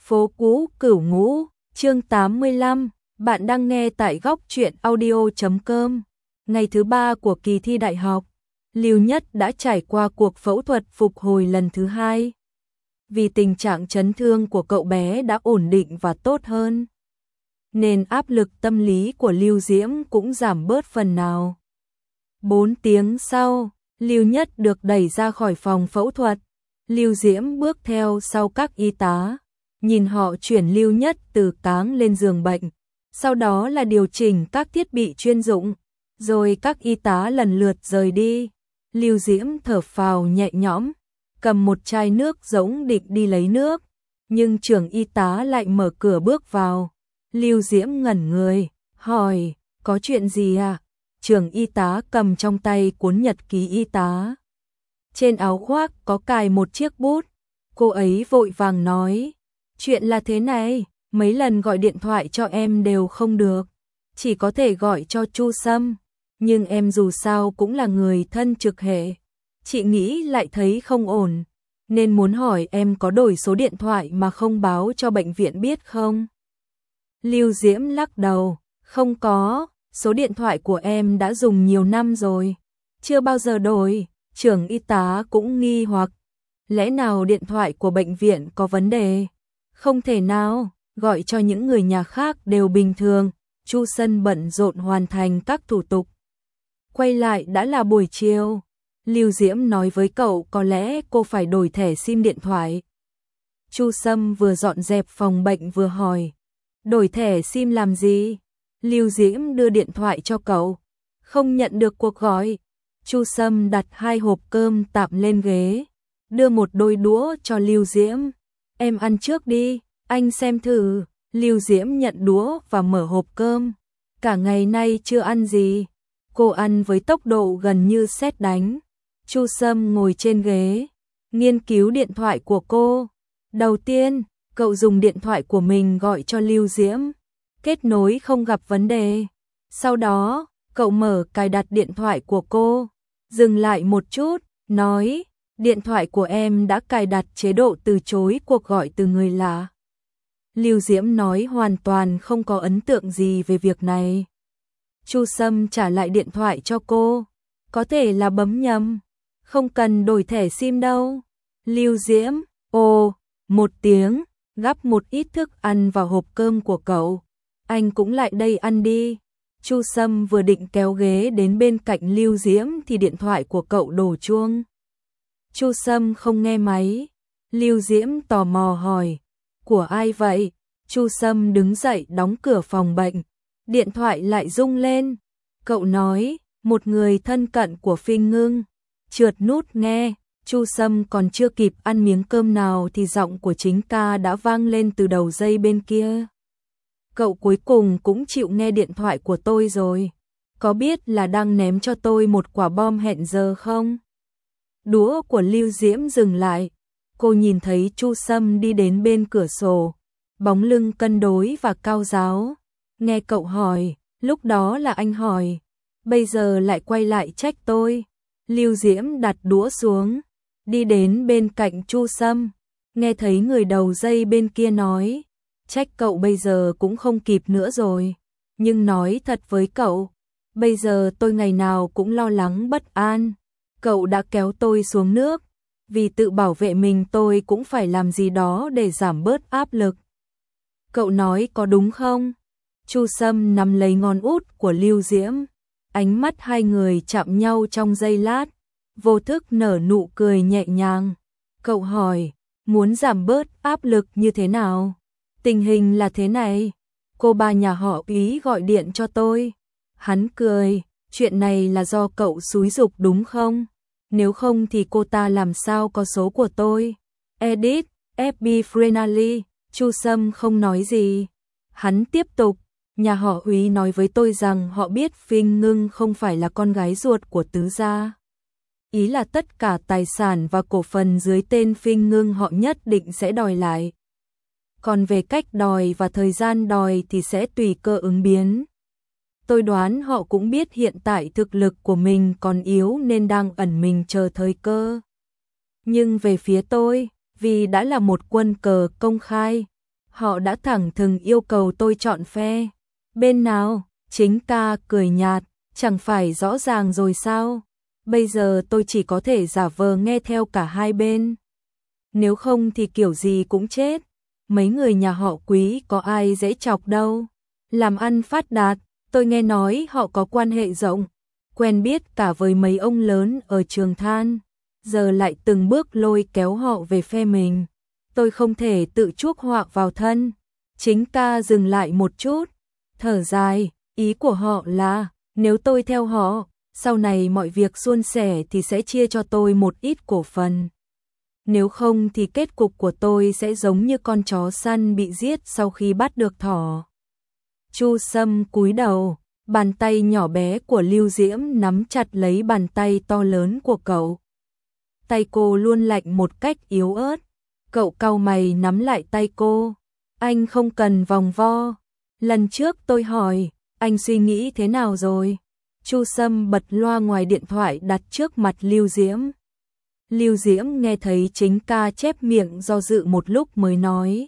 Phố cũ Cửu Ngũ, chương 85, bạn đang nghe tại góc truyện audio.com. Ngày thứ 3 của kỳ thi đại học, Lưu Nhất đã trải qua cuộc phẫu thuật phục hồi lần thứ 2. Vì tình trạng chấn thương của cậu bé đã ổn định và tốt hơn, nên áp lực tâm lý của Lưu Diễm cũng giảm bớt phần nào. 4 tiếng sau, Lưu Nhất được đẩy ra khỏi phòng phẫu thuật. Lưu Diễm bước theo sau các y tá, nhìn họ chuyển Lưu Nhất từ cáng lên giường bệnh, sau đó là điều chỉnh các thiết bị chuyên dụng, rồi các y tá lần lượt rời đi. Lưu Diễm thở phào nhẹ nhõm, cầm một chai nước rỗng định đi lấy nước, nhưng trưởng y tá lại mở cửa bước vào. Lưu Diễm ngẩn người, hỏi, có chuyện gì à? Trưởng y tá cầm trong tay cuốn nhật ký y tá. Trên áo khoác có cài một chiếc bút. Cô ấy vội vàng nói, chuyện là thế này, mấy lần gọi điện thoại cho em đều không được, chỉ có thể gọi cho Chu Sâm, nhưng em dù sao cũng là người thân trực hệ, chị nghĩ lại thấy không ổn, nên muốn hỏi em có đổi số điện thoại mà không báo cho bệnh viện biết không? Lưu Diễm lắc đầu, không có, số điện thoại của em đã dùng nhiều năm rồi, chưa bao giờ đổi. Trưởng y tá cũng nghi hoặc, lẽ nào điện thoại của bệnh viện có vấn đề? Không thể nào, gọi cho những người nhà khác đều bình thường. Chu Sân bận rộn hoàn thành các thủ tục. Quay lại đã là buổi chiều. Lưu Diễm nói với cậu có lẽ cô phải đổi thẻ SIM điện thoại. Chu Sâm vừa dọn dẹp phòng bệnh vừa hỏi, đổi thẻ SIM làm gì? Lưu Diễm đưa điện thoại cho cậu, không nhận được cuộc gọi. Chu Sâm đặt 2 hộp cơm tạm lên ghế, đưa một đôi đũa cho Lưu Diễm. Em ăn trước đi, anh xem thử. Lưu Diễm nhận đũa và mở hộp cơm. Cả ngày nay chưa ăn gì. Cô ăn với tốc độ gần như sét đánh. Chu Sâm ngồi trên ghế, nghiên cứu điện thoại của cô. Đầu tiên, cậu dùng điện thoại của mình gọi cho Lưu Diễm. Kết nối không gặp vấn đề. Sau đó, cậu mở cài đặt điện thoại của cô, dừng lại một chút, nói, điện thoại của em đã cài đặt chế độ từ chối cuộc gọi từ người lạ. Lưu Diễm nói hoàn toàn không có ấn tượng gì về việc này. Chu Sâm trả lại điện thoại cho cô, có thể là bấm nhầm, không cần đổi thẻ SIM đâu. Lưu Diễm, một tiếng, gắp một ít thức ăn vào hộp cơm của cậu, anh cũng lại đây ăn đi. Chu Sâm vừa định kéo ghế đến bên cạnh Lưu Diễm thì điện thoại của cậu đổ chuông. Chu Sâm không nghe máy. Lưu Diễm tò mò hỏi, của ai vậy? Chu Sâm đứng dậy đóng cửa phòng bệnh. Điện thoại lại rung lên. Cậu nói, một người thân cận của Phinh Ngưng. Trượt nút nghe. Chu Sâm còn chưa kịp ăn miếng cơm nào thì giọng của chính ca đã vang lên từ đầu dây bên kia. Cậu cuối cùng cũng chịu nghe điện thoại của tôi rồi. Có biết là đang ném cho tôi một quả bom hẹn giờ không? Đũa của Lưu Diễm dừng lại. Cô nhìn thấy Chu Sâm đi đến bên cửa sổ, bóng lưng cân đối và cao ráo. Nghe cậu hỏi, lúc đó là anh hỏi, bây giờ lại quay lại trách tôi. Lưu Diễm đặt đũa xuống, đi đến bên cạnh Chu Sâm, nghe thấy người đầu dây bên kia nói, trách cậu bây giờ cũng không kịp nữa rồi, nhưng nói thật với cậu, bây giờ tôi ngày nào cũng lo lắng bất an. Cậu đã kéo tôi xuống nước, vì tự bảo vệ mình tôi cũng phải làm gì đó để giảm bớt áp lực. Cậu nói có đúng không? Chu Sâm nắm lấy ngón út của Lưu Diễm, ánh mắt hai người chạm nhau trong giây lát, vô thức nở nụ cười nhẹ nhàng. Cậu hỏi, muốn giảm bớt áp lực như thế nào? Tình hình là thế này, cô ba nhà họ Ý gọi điện cho tôi. Hắn cười, chuyện này là do cậu xúi giục đúng không? Nếu không thì cô ta làm sao có số của tôi? Edit, FB Friendly. Chu Sâm không nói gì. Hắn tiếp tục, nhà họ Úy nói với tôi rằng họ biết Phinh Ngưng không phải là con gái ruột của tứ gia. Ý là tất cả tài sản và cổ phần dưới tên Phinh Ngưng họ nhất định sẽ đòi lại. Còn về cách đòi và thời gian đòi thì sẽ tùy cơ ứng biến. Tôi đoán họ cũng biết hiện tại thực lực của mình còn yếu nên đang ẩn mình chờ thời cơ. Nhưng về phía tôi, vì đã là một quân cờ công khai, Họ đã thẳng thừng yêu cầu tôi chọn phe. Bên nào? Chính ca cười nhạt, chẳng phải rõ ràng rồi sao? Bây giờ tôi chỉ có thể giả vờ nghe theo cả hai bên. Nếu không thì kiểu gì cũng chết. Mấy người nhà họ Quý có ai dễ chọc đâu. Làm ăn phát đạt, tôi nghe nói họ có quan hệ rộng, quen biết cả với mấy ông lớn ở Trường Than, giờ lại từng bước lôi kéo họ về phe mình. Tôi không thể tự chuốc họa vào thân. Chính ca dừng lại một chút, thở dài, ý của họ là, nếu tôi theo họ, sau này mọi việc suôn sẻ thì sẽ chia cho tôi một ít cổ phần. Nếu không thì kết cục của tôi sẽ giống như con chó săn bị giết sau khi bắt được thỏ. Chu Sâm cúi đầu, bàn tay nhỏ bé của Lưu Diễm nắm chặt lấy bàn tay to lớn của cậu. Tay cô luôn lạnh một cách yếu ớt. Cậu cau mày nắm lại tay cô. Anh không cần vòng vo. Lần trước tôi hỏi, anh suy nghĩ thế nào rồi? Chu Sâm bật loa ngoài điện thoại đặt trước mặt Lưu Diễm. Lưu Diễm nghe thấy chính ca chép miệng do dự một lúc mới nói.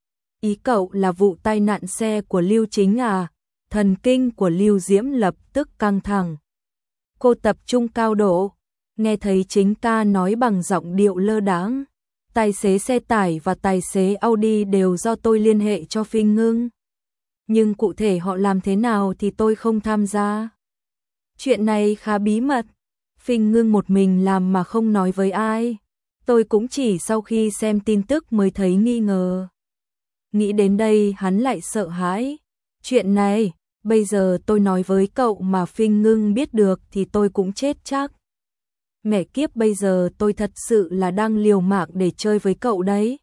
Ý cậu là vụ tai nạn xe của Lưu Chính à? Thần kinh của Lưu Diễm lập tức căng thẳng. Cô tập trung cao độ, nghe thấy chính ca nói bằng giọng điệu lơ đãng. Tài xế xe tải và tài xế Audi đều do tôi liên hệ cho Phinh Ngưng. Nhưng cụ thể họ làm thế nào thì tôi không tham gia. Chuyện này khá bí mật. Phinh Ngưng một mình làm mà không nói với ai. Tôi cũng chỉ sau khi xem tin tức mới thấy nghi ngờ. Nghĩ đến đây hắn lại sợ hãi. Chuyện này, bây giờ tôi nói với cậu mà Phinh Ngưng biết được thì tôi cũng chết chắc. Mẹ kiếp, bây giờ tôi thật sự là đang liều mạng để chơi với cậu đấy.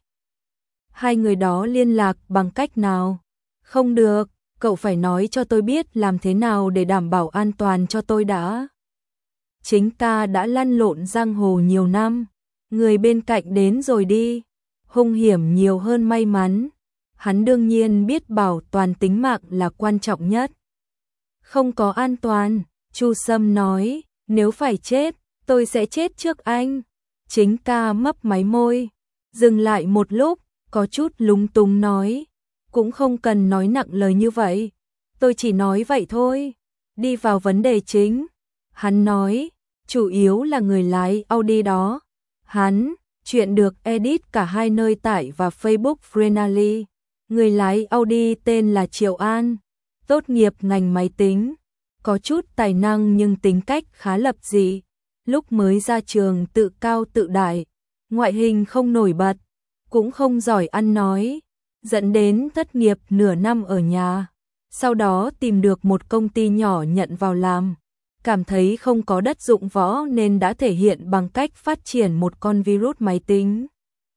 Hai người đó liên lạc bằng cách nào? Không được, cậu phải nói cho tôi biết làm thế nào để đảm bảo an toàn cho tôi đã. Chính ca đã lăn lộn giang hồ nhiều năm, người bên cạnh đến rồi đi, hung hiểm nhiều hơn may mắn. Hắn đương nhiên biết bảo toàn tính mạng là quan trọng nhất. Không có an toàn, Chu Sâm nói, nếu phải chết, tôi sẽ chết trước anh. Chính ca mấp máy môi, dừng lại một lúc, có chút lúng túng nói, cũng không cần nói nặng lời như vậy, tôi chỉ nói vậy thôi. Đi vào vấn đề chính, hắn nói, chủ yếu là người lái Audi đó. Hắn, chuyện được edit cả hai nơi tải và Facebook Frenally. Người lái Audi tên là Triệu An, tốt nghiệp ngành máy tính, có chút tài năng nhưng tính cách khá lập dị. Lúc mới ra trường tự cao tự đại, ngoại hình không nổi bật, cũng không giỏi ăn nói, dẫn đến thất nghiệp nửa năm ở nhà. Sau đó tìm được một công ty nhỏ nhận vào làm, cảm thấy không có đất dụng võ nên đã thể hiện bằng cách phát triển một con virus máy tính,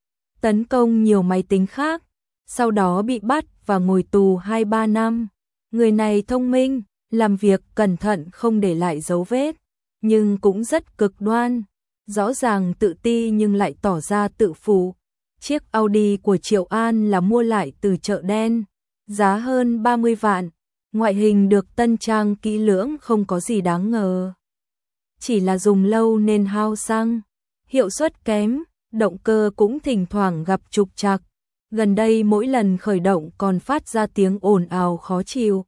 tấn công nhiều máy tính khác, sau đó bị bắt và ngồi tù 2-3 năm. Người này thông minh, làm việc cẩn thận không để lại dấu vết, nhưng cũng rất cực đoan, rõ ràng tự ti nhưng lại tỏ ra tự phụ. Chiếc Audi của Triệu An là mua lại từ chợ đen, giá hơn 30 vạn, ngoại hình được tân trang kỹ lưỡng không có gì đáng ngờ. Chỉ là dùng lâu nên hao xăng, hiệu suất kém, động cơ cũng thỉnh thoảng gặp trục trặc. Gần đây mỗi lần khởi động còn phát ra tiếng ồn ào khó chịu.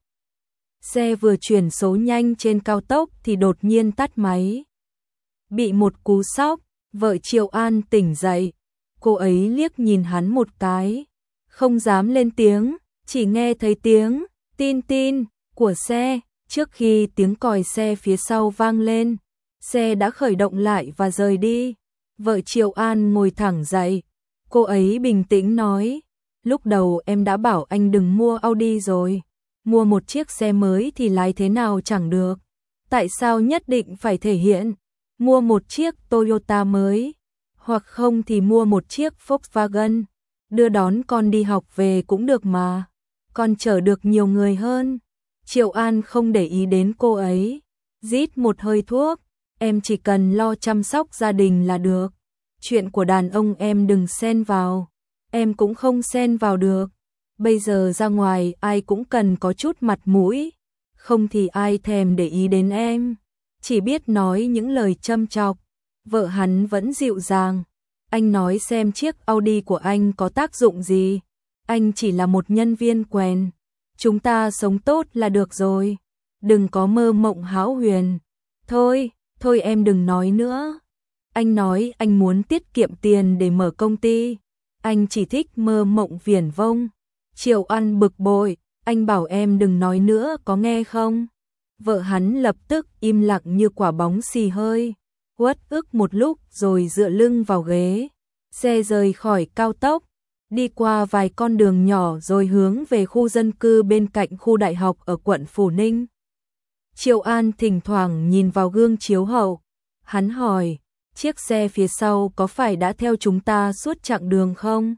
Xe vừa chuyển số nhanh trên cao tốc thì đột nhiên tắt máy. Bị một cú sốc, vợ Triệu An tỉnh dậy. Cô ấy liếc nhìn hắn một cái, không dám lên tiếng, chỉ nghe thấy tiếng tin tin của xe. Trước khi tiếng còi xe phía sau vang lên, xe đã khởi động lại và rời đi. Vợ Triệu An ngồi thẳng dậy, cô ấy bình tĩnh nói, lúc đầu em đã bảo anh đừng mua Audi rồi, mua một chiếc xe mới thì lái thế nào chẳng được, tại sao nhất định phải thể hiện, mua một chiếc Toyota mới, hoặc không thì mua một chiếc Volkswagen, đưa đón con đi học về cũng được mà, con chở được nhiều người hơn. Triệu An không để ý đến cô ấy, rít một hơi thuốc, em chỉ cần lo chăm sóc gia đình là được, chuyện của đàn ông em đừng xen vào, em cũng không xen vào được, bây giờ ra ngoài ai cũng cần có chút mặt mũi, không thì ai thèm để ý đến em, chỉ biết nói những lời châm chọc. Vợ hắn vẫn dịu dàng, anh nói xem chiếc Audi của anh có tác dụng gì, anh chỉ là một nhân viên quèn, chúng ta sống tốt là được rồi, đừng có mơ mộng hão huyền. Thôi, thôi em đừng nói nữa. Anh nói anh muốn tiết kiệm tiền để mở công ty, anh chỉ thích mơ mộng viển vông. Triệu An bực bội, anh bảo em đừng nói nữa có nghe không? Vợ hắn lập tức im lặng như quả bóng xì hơi, uất ức một lúc rồi dựa lưng vào ghế. Xe rời khỏi cao tốc, đi qua vài con đường nhỏ rồi hướng về khu dân cư bên cạnh khu đại học ở quận Phú Ninh. Triệu An thỉnh thoảng nhìn vào gương chiếu hậu, hắn hỏi, chiếc xe phía sau có phải đã theo chúng ta suốt chặng đường không?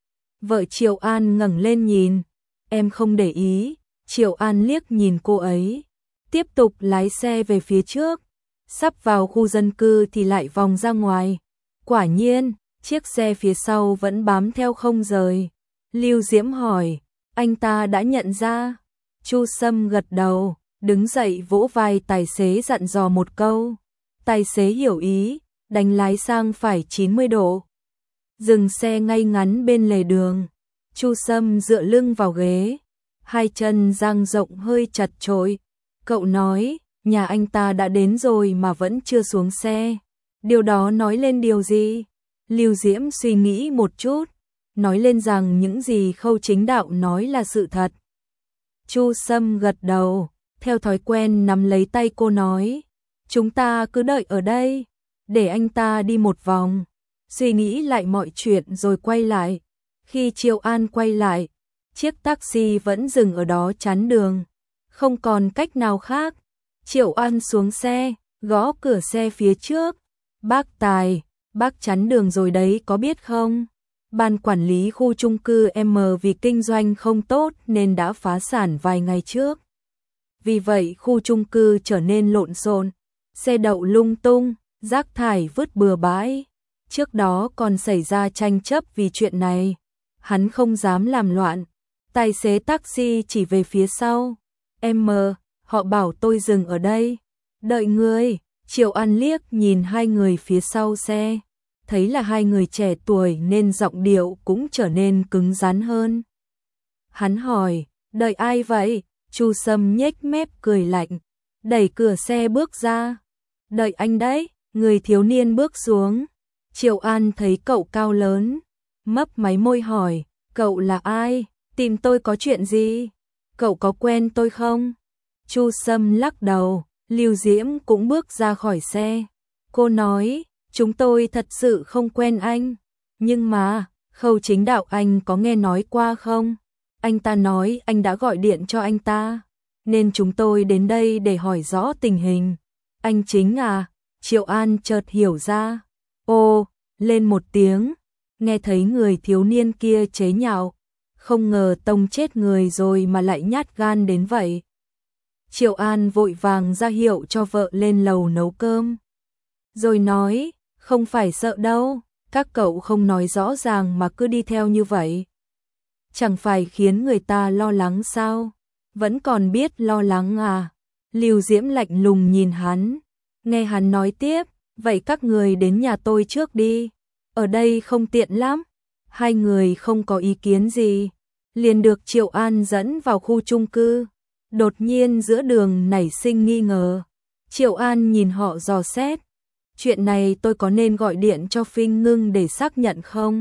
Vợ Triệu An ngẩng lên nhìn, em không để ý. Triệu An liếc nhìn cô ấy, tiếp tục lái xe về phía trước, sắp vào khu dân cư thì lại vòng ra ngoài. Quả nhiên, chiếc xe phía sau vẫn bám theo không rời. Lưu Diễm hỏi, anh ta đã nhận ra? Chu Sâm gật đầu, đứng dậy vỗ vai tài xế dặn dò một câu. Tài xế hiểu ý, đánh lái sang phải 90 độ. Dừng xe ngay ngắn bên lề đường. Chu Sâm dựa lưng vào ghế, hai chân dang rộng hơi chật chội. Cậu nói, nhà anh ta đã đến rồi mà vẫn chưa xuống xe. Điều đó nói lên điều gì? Lưu Diễm suy nghĩ một chút, nói lên rằng những gì Khâu Chính Đạo nói là sự thật. Chu Sâm gật đầu, theo thói quen nắm lấy tay cô nói, chúng ta cứ đợi ở đây, để anh ta đi một vòng, suy nghĩ lại mọi chuyện rồi quay lại. Khi Triệu An quay lại, chiếc taxi vẫn dừng ở đó chắn đường, không còn cách nào khác. Triệu An xuống xe, gõ cửa xe phía trước, bác Tài, bác chắn đường rồi đấy có biết không? Ban quản lý khu chung cư M vì kinh doanh không tốt nên đã phá sản vài ngày trước. Vì vậy khu chung cư trở nên lộn xộn, xe đậu lung tung, rác thải vứt bừa bãi. Trước đó còn xảy ra tranh chấp vì chuyện này. Hắn không dám làm loạn. Tài xế taxi chỉ về phía sau. M, họ bảo tôi dừng ở đây. Đợi người. Triệu An liếc nhìn hai người phía sau xe. Thấy là hai người trẻ tuổi nên giọng điệu cũng trở nên cứng rắn hơn. Hắn hỏi, đợi ai vậy? Chu Sâm nhếch mép cười lạnh, đẩy cửa xe bước ra. Đợi anh đấy. Người thiếu niên bước xuống. Triệu An thấy cậu cao lớn, mấp máy môi hỏi, cậu là ai? Tìm tôi có chuyện gì? Cậu có quen tôi không? Chu Sâm lắc đầu. Lưu Diễm cũng bước ra khỏi xe. Cô nói, chúng tôi thật sự không quen anh. Nhưng mà, Khâu Chính Đạo anh có nghe nói qua không? Anh ta nói anh đã gọi điện cho anh ta, nên chúng tôi đến đây để hỏi rõ tình hình. Anh Chính à? Triệu An chợt hiểu ra. Ô, lên một tiếng, nghe thấy người thiếu niên kia chế nhạo, không ngờ tông chết người rồi mà lại nhát gan đến vậy. Triệu An vội vàng ra hiệu cho vợ lên lầu nấu cơm. Rồi nói, không phải sợ đâu, các cậu không nói rõ ràng mà cứ đi theo như vậy. Chẳng phải khiến người ta lo lắng sao? Vẫn còn biết lo lắng à? Lưu Diễm lạnh lùng nhìn hắn. Nghe hắn nói tiếp, vậy các người đến nhà tôi trước đi. Ở đây không tiện lắm. Hai người không có ý kiến gì. Liền được Triệu An dẫn vào khu chung cư. Đột nhiên giữa đường nảy sinh nghi ngờ. Triệu An nhìn họ dò xét. Chuyện này tôi có nên gọi điện cho Phinh Ngưng để xác nhận không?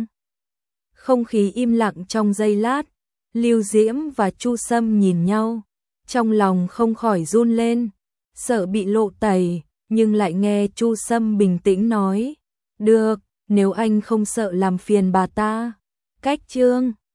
Không khí im lặng trong giây lát. Lưu Diễm và Chu Sâm nhìn nhau. Trong lòng không khỏi run lên. Sợ bị lộ tẩy. Nhưng lại nghe Chu Sâm bình tĩnh nói. Được, nếu anh không sợ làm phiền bà ta. Cách chương